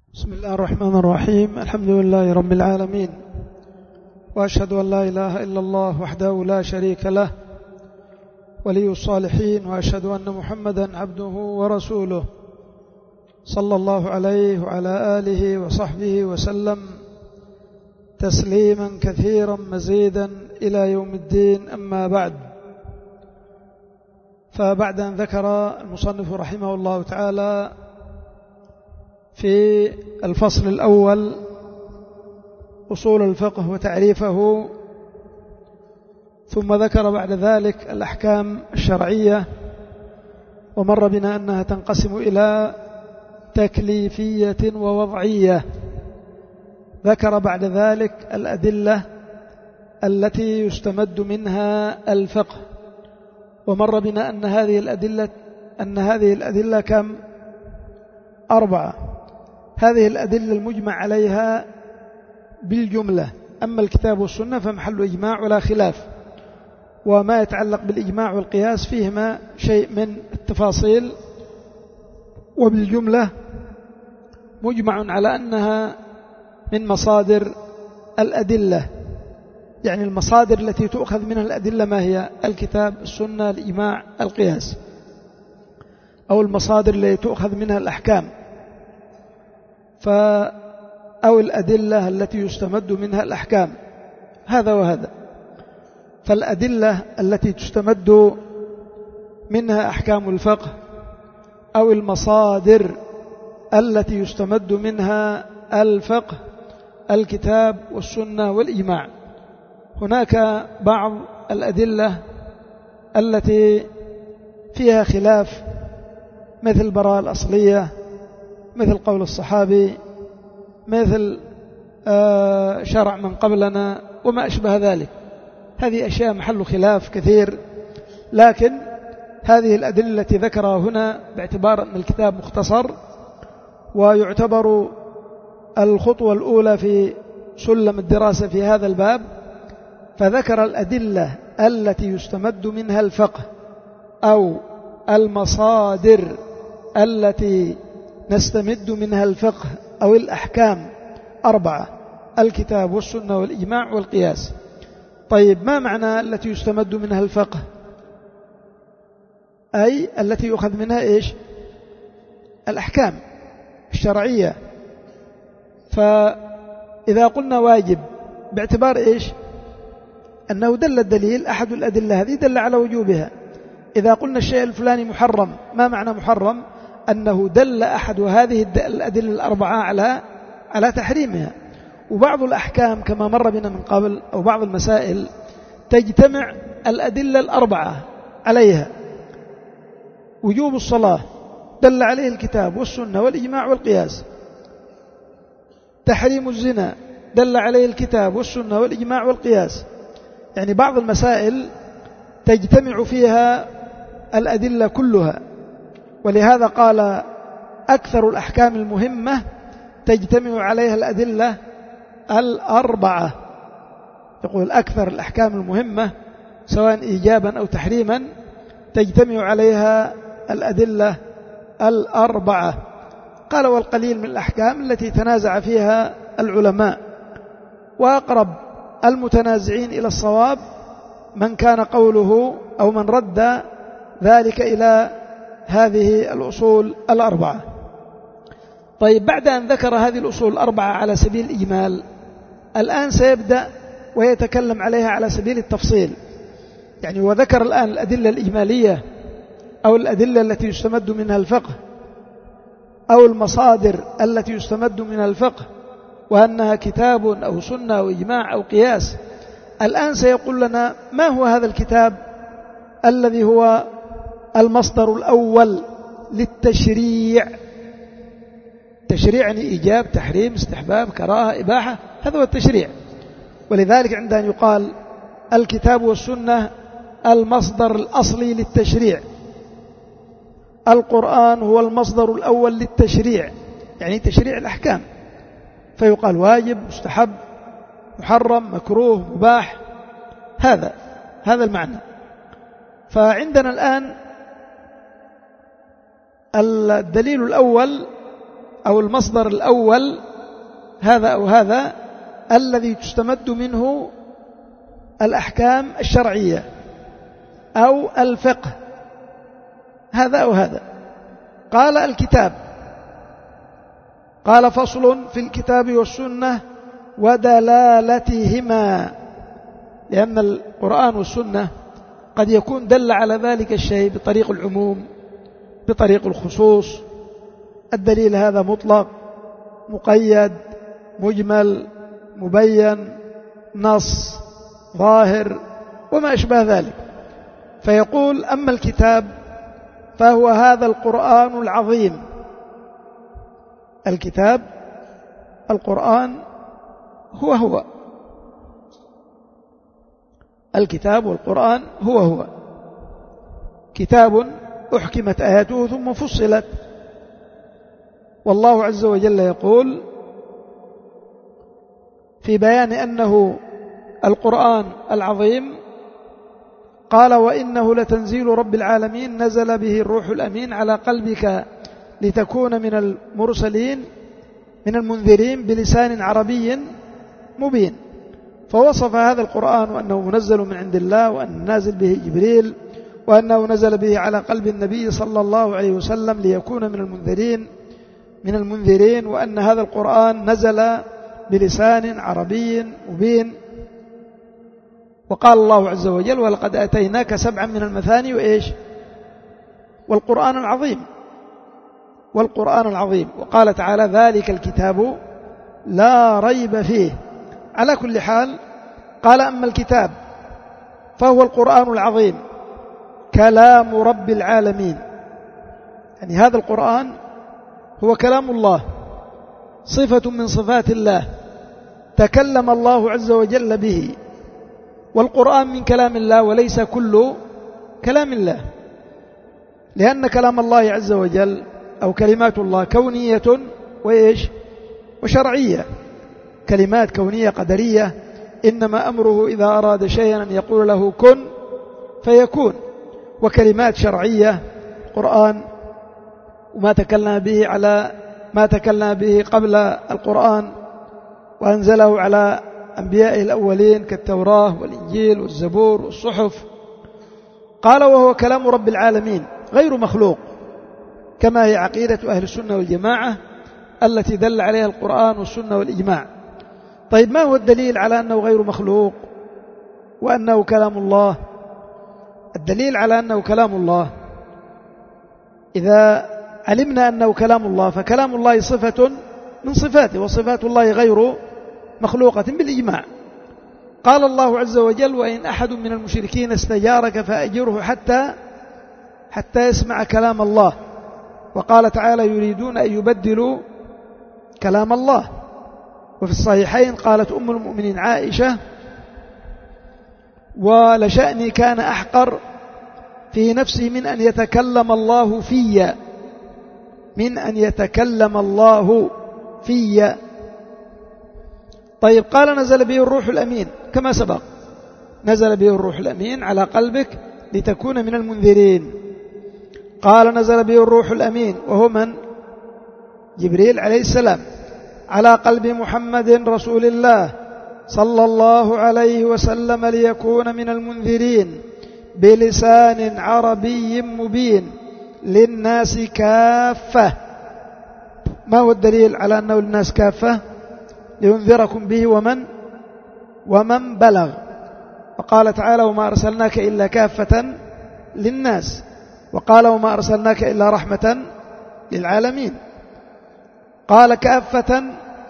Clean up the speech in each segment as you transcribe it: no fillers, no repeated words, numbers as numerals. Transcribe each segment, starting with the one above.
بسم الله الرحمن الرحيم. الحمد لله رب العالمين، وأشهد أن لا إله إلا الله وحده لا شريك له ولي الصالحين، وأشهد أن محمدا عبده ورسوله صلى الله عليه وعلى آله وصحبه وسلم تسليما كثيرا مزيدا إلى يوم الدين. أما بعد، فبعد أن ذكر المصنف رحمه الله تعالى في الفصل الأول أصول الفقه وتعريفه، ثم ذكر بعد ذلك الأحكام الشرعية، ومر بنا أنها تنقسم إلى تكليفية ووضعية. ذكر بعد ذلك الأدلة التي يستمد منها الفقه، ومر بنا أن هذه الأدلة كم؟ 4. هذه الأدلة المجمع عليها بالجملة، أما الكتاب والسنة فمحل إجماع ولا خلاف، وما يتعلق بالإجماع والقياس فيهما شيء من التفاصيل، وبالجملة مجمع على أنها من مصادر الأدلة. يعني المصادر التي تؤخذ منها الأدلة ما هي؟ الكتاب، السنة، الإجماع، القياس، أو المصادر التي تؤخذ منها الأحكام، أو الأدلة التي يستمد منها الأحكام، هذا وهذا. فالأدلة التي تستمد منها أحكام الفقه، أو المصادر التي يستمد منها الفقه، الكتاب والسنة والإجماع. هناك بعض الأدلة التي فيها خلاف، مثل البراءة الأصلية، مثل قول الصحابي، مثل شرع من قبلنا وما أشبه ذلك. هذه أشياء محل خلاف كثير، لكن هذه الأدلة التي ذكرها هنا باعتبار أن الكتاب مختصر ويعتبر الخطوة الأولى في سلم الدراسة في هذا الباب، فذكر الأدلة التي يستمد منها الفقه، أو المصادر التي نستمد منها الفقه أو الأحكام 4: الكتاب والسنة والإجماع والقياس. طيب، ما معنى التي يستمد منها الفقه؟ أي التي يؤخذ منها إيش؟ الأحكام الشرعية. فإذا قلنا واجب باعتبار إيش؟ أنه دل الدليل، أحد الأدلة هذه دل على وجوبها. إذا قلنا الشيء الفلاني محرم، ما معنى محرم؟ أنه دل أحد هذه الأدلة 4 على تحريمها. وبعض الأحكام كما مر بنا من قبل، أو بعض المسائل تجتمع الأدلة 4 عليها. وجوب الصلاة دل عليه الكتاب والسنة والإجماع والقياس. تحريم الزنا دل عليه الكتاب والسنة والإجماع والقياس. يعني بعض المسائل تجتمع فيها الأدلة كلها، ولهذا قال أكثر الأحكام المهمة تجتمع عليها الأدلة 4. يقول أكثر الأحكام المهمة سواء إيجابا أو تحريما تجتمع عليها الأدلة 4. قال والقليل من الأحكام التي تنازع فيها العلماء، وأقرب المتنازعين إلى الصواب من كان قوله أو من رد ذلك إلى هذه الأصول 4. طيب، بعد أن ذكر هذه الأصول 4 على سبيل الإجمال، الآن سيبدأ ويتكلم عليها على سبيل التفصيل. يعني وذكر الآن الأدلة الإجمالية، أو الأدلة التي يستمد منها الفقه، أو المصادر التي يستمد منها الفقه، وأنها كتاب أو سنة أو إجماع أو قياس. الآن سيقول لنا ما هو هذا الكتاب الذي هو المصدر الأول للتشريع. تشريع يعني إيجاب، تحريم، استحباب، كراهة، إباحة، هذا هو التشريع. ولذلك عندما يقال الكتاب والسنة المصدر الأصلي للتشريع، القرآن هو المصدر الأول للتشريع، يعني تشريع الأحكام، فيقال واجب، مستحب، محرم، مكروه، مباح، هذا المعنى. فعندنا الآن الدليل الأول أو المصدر الأول هذا أو هذا الذي تستمد منه الأحكام الشرعية أو الفقه، هذا أو هذا. قال الكتاب، قال فصل في الكتاب والسنة ودلالتهما، لأن القرآن والسنة قد يكون دل على ذلك الشيء بطريق العموم، بطريق الخصوص. الدليل هذا مطلق، مقيد، مجمل، مبين، نص، ظاهر، وما أشبه ذلك. فيقول أما الكتاب فهو هذا القرآن العظيم. الكتاب القرآن هو الكتاب والقرآن هو كتاب أحكمت آياته ثم فصلت. والله عز وجل يقول في بيان أنه القرآن العظيم، قال وإنه لتنزيل رب العالمين نزل به الروح الأمين على قلبك لتكون من المرسلين من المنذرين بلسان عربي مبين. فوصف هذا القرآن وأنه منزل من عند الله، وأن نازل به جبريل، وأنه نزل به على قلب النبي صلى الله عليه وسلم ليكون من المنذرين، وأن هذا القرآن نزل بلسان عربي مبين. وقال الله عز وجل ولقد آتيناك 7 من المثاني وإيش والقرآن العظيم. وقال تعالى ذلك الكتاب لا ريب فيه. على كل حال قال أما الكتاب فهو القرآن العظيم كلام رب العالمين، يعني هذا القرآن هو كلام الله، صفة من صفات الله، تكلم الله عز وجل به. والقرآن من كلام الله وليس كل كلام الله، لأن كلام الله عز وجل أو كلمات الله كونية وإيش وشرعية. كلمات كونية قدرية، إنما أمره إذا أراد شيئا أن يقول له كن فيكون. وكلمات شرعية القرآن وما تكلم به على ما تكلم به قبل القرآن وأنزله على أنبيائه الأولين كالتوراة والإنجيل والزبور والصحف. قال وهو كلام رب العالمين غير مخلوق، كما هي عقيدة أهل السنة والجماعة التي دل عليها القرآن والسنة والإجماع. طيب ما هو الدليل على أنه غير مخلوق وأنه كلام الله؟ الدليل على أنه كلام الله، إذا علمنا أنه كلام الله فكلام الله صفة من صفاته، وصفات الله غير مخلوقة بالإجماع. قال الله عز وجل وإن أحد من المشركين استجارك فأجره حتى يسمع كلام الله. وقال تعالى يريدون أن يبدلوا كلام الله. وفي الصحيحين قالت أم المؤمنين عائشة ولشأني كان أحقر في نفسي من أن يتكلم الله في. طيب قال نزل به الروح الأمين كما سبق، نزل به الروح الأمين على قلبك لتكون من المنذرين. قال نزل به الروح الأمين وهو من؟ جبريل عليه السلام، على قلب محمد رسول الله صلى الله عليه وسلم ليكون من المنذرين بلسان عربي مبين للناس كافة. ما هو الدليل على أنه للناس كافة؟ لينذركم به ومن بلغ. وقال تعالى وما أرسلناك إلا كافة للناس، وقال وما أرسلناك إلا رحمة للعالمين. قال كافة،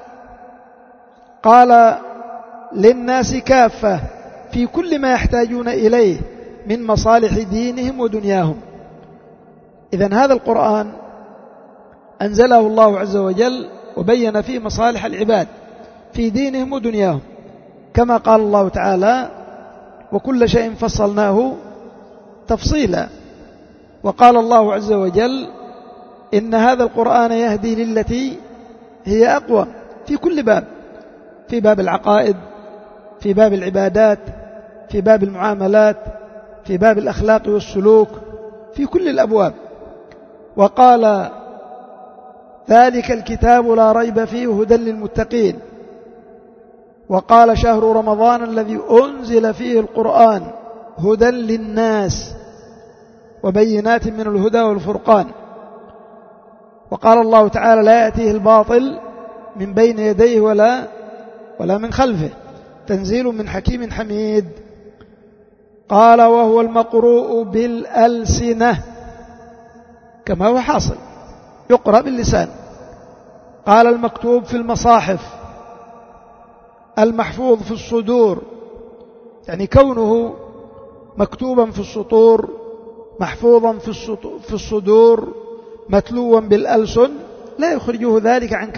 قال للناس كافة في كل ما يحتاجون إليه من مصالح دينهم ودنياهم. إذن هذا القرآن أنزله الله عز وجل وبين فيه مصالح العباد في دينهم ودنياهم، كما قال الله تعالى وكل شيء فصلناه تفصيلا. وقال الله عز وجل إن هذا القرآن يهدي للتي هي أقوى في كل باب، في باب العقائد، في باب العبادات، في باب المعاملات، في باب الأخلاق والسلوك، في كل الأبواب. وقال ذلك الكتاب لا ريب فيه هدى للمتقين. وقال شهر رمضان الذي أنزل فيه القرآن هدى للناس وبينات من الهدى والفرقان. وقال الله تعالى لا يأتيه الباطل من بين يديه ولا من خلفه تنزيل من حكيم حميد. قال وهو المقروء بالألسنة كما هو حاصل يقرأ باللسان. قال المكتوب في المصاحف المحفوظ في الصدور، يعني كونه مكتوبا في السطور محفوظا في الصدور متلوا بالألسن لا يخرجه ذلك عن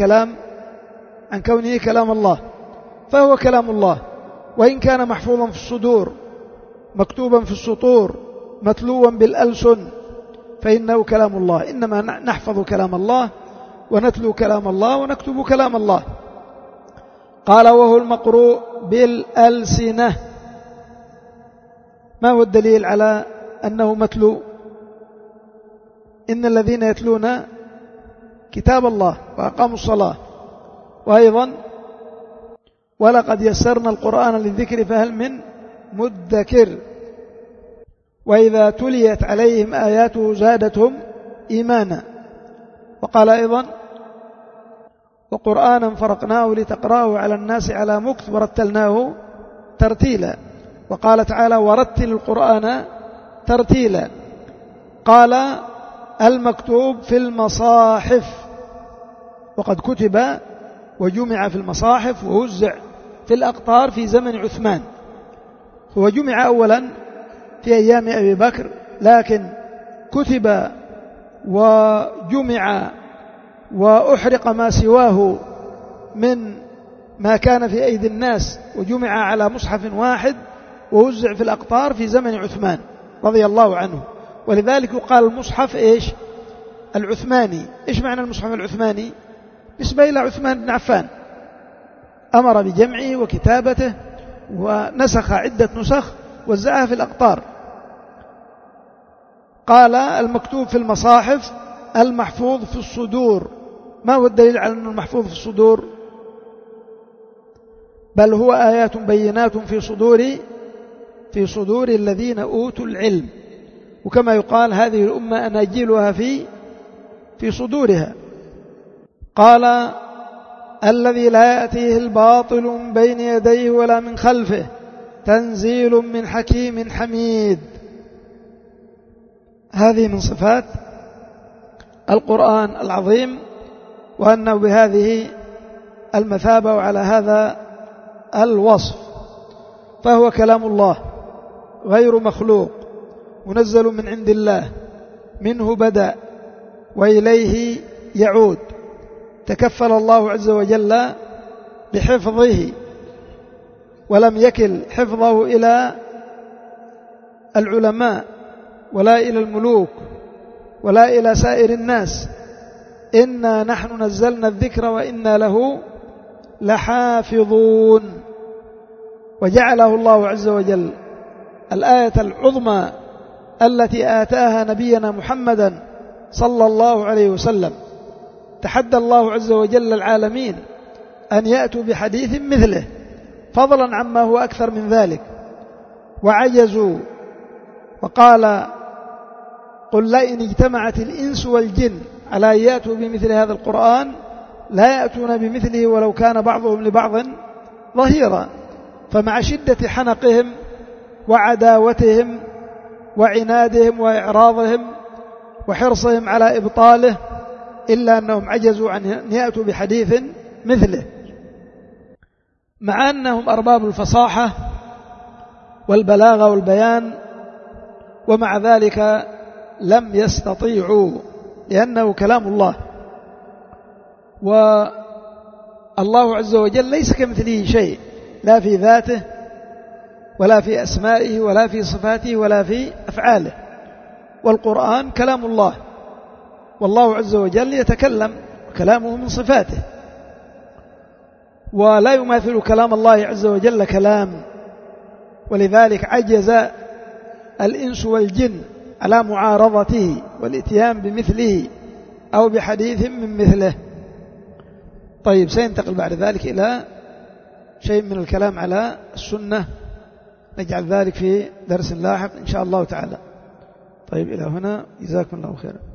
كونه كلام الله، فهو كلام الله وإن كان محفوظا في الصدور مكتوبا في السطور متلوا بالألسن فإنه كلام الله. إنما نحفظ كلام الله ونتلو كلام الله ونكتب كلام الله. قال وهو المقروء بالألسنة. ما هو الدليل على أنه متلو؟ إن الذين يتلون كتاب الله وأقاموا الصلاة، وأيضا ولقد يسرنا القرآن للذكر فهل من مدكر. وإذا تليت عليهم آياته زادتهم إيمانا. وقال أيضا وقرآنا فرقناه لتقرأه على الناس على مكث ورتلناه ترتيلا. وقال تعالى ورتل القرآن ترتيلا. قال المكتوب في المصاحف، وقد كتب وجمع في المصاحف ووزع في الأقطار في زمن عثمان. هو جمع أولا في أيام أبي بكر، لكن كتب وجمع وأحرق ما سواه من ما كان في أيدي الناس وجمع على مصحف واحد ووزع في الأقطار في زمن عثمان رضي الله عنه. ولذلك يقال المصحف إيش؟ العثماني. إيش معنى المصحف العثماني؟ نسبة إلى عثمان بن عفان، أمر بجمعه وكتابته ونسخ عدة نسخ وزعها في الأقطار. قال المكتوب في المصاحف المحفوظ في الصدور. ما هو الدليل على أنه المحفوظ في الصدور؟ بل هو آيات بينات في صدور الذين أوتوا العلم. وكما يقال هذه الأمة أناجيلها في صدورها. قال الذي لا يأتيه الباطل من بين يديه ولا من خلفه تنزيل من حكيم حميد. هذه من صفات القرآن العظيم، وأنه بهذه المثابة وعلى هذا الوصف، فهو كلام الله غير مخلوق منزل من عند الله، منه بدأ وإليه يعود. تكفل الله عز وجل بحفظه ولم يكل حفظه إلى العلماء ولا إلى الملوك ولا إلى سائر الناس. إنا نحن نزلنا الذكر وإنا له لحافظون. وجعله الله عز وجل الآية العظمى التي آتاها نبينا محمدا صلى الله عليه وسلم. تحدى الله عز وجل العالمين أن يأتوا بحديث مثله فضلا عما هو أكثر من ذلك، وعجزوا. وقال قل لئن اجتمعت الإنس والجن على أن يأتوا بمثل هذا القرآن لا يأتون بمثله ولو كان بعضهم لبعض ظهيرا. فمع شدة حنقهم وعداوتهم وعنادهم وإعراضهم وحرصهم على إبطاله إلا أنهم عجزوا عن يأتوا بحديث مثله، مع أنهم أرباب الفصاحة والبلاغة والبيان، ومع ذلك لم يستطيعوا، لأنه كلام الله. والله عز وجل ليس كمثله شيء، لا في ذاته ولا في أسمائه ولا في صفاته ولا في أفعاله. والقرآن كلام الله، والله عز وجل يتكلم، كلامه من صفاته، ولا يماثل كلام الله عز وجل كلام. ولذلك عجز الإنس والجن على معارضته والإتيان بمثله أو بحديث من مثله. طيب، سينتقل بعد ذلك إلى شيء من الكلام على السنة، نجعل ذلك في درس لاحق إن شاء الله تعالى. طيب، إلى هنا، جزاكم الله خيرا.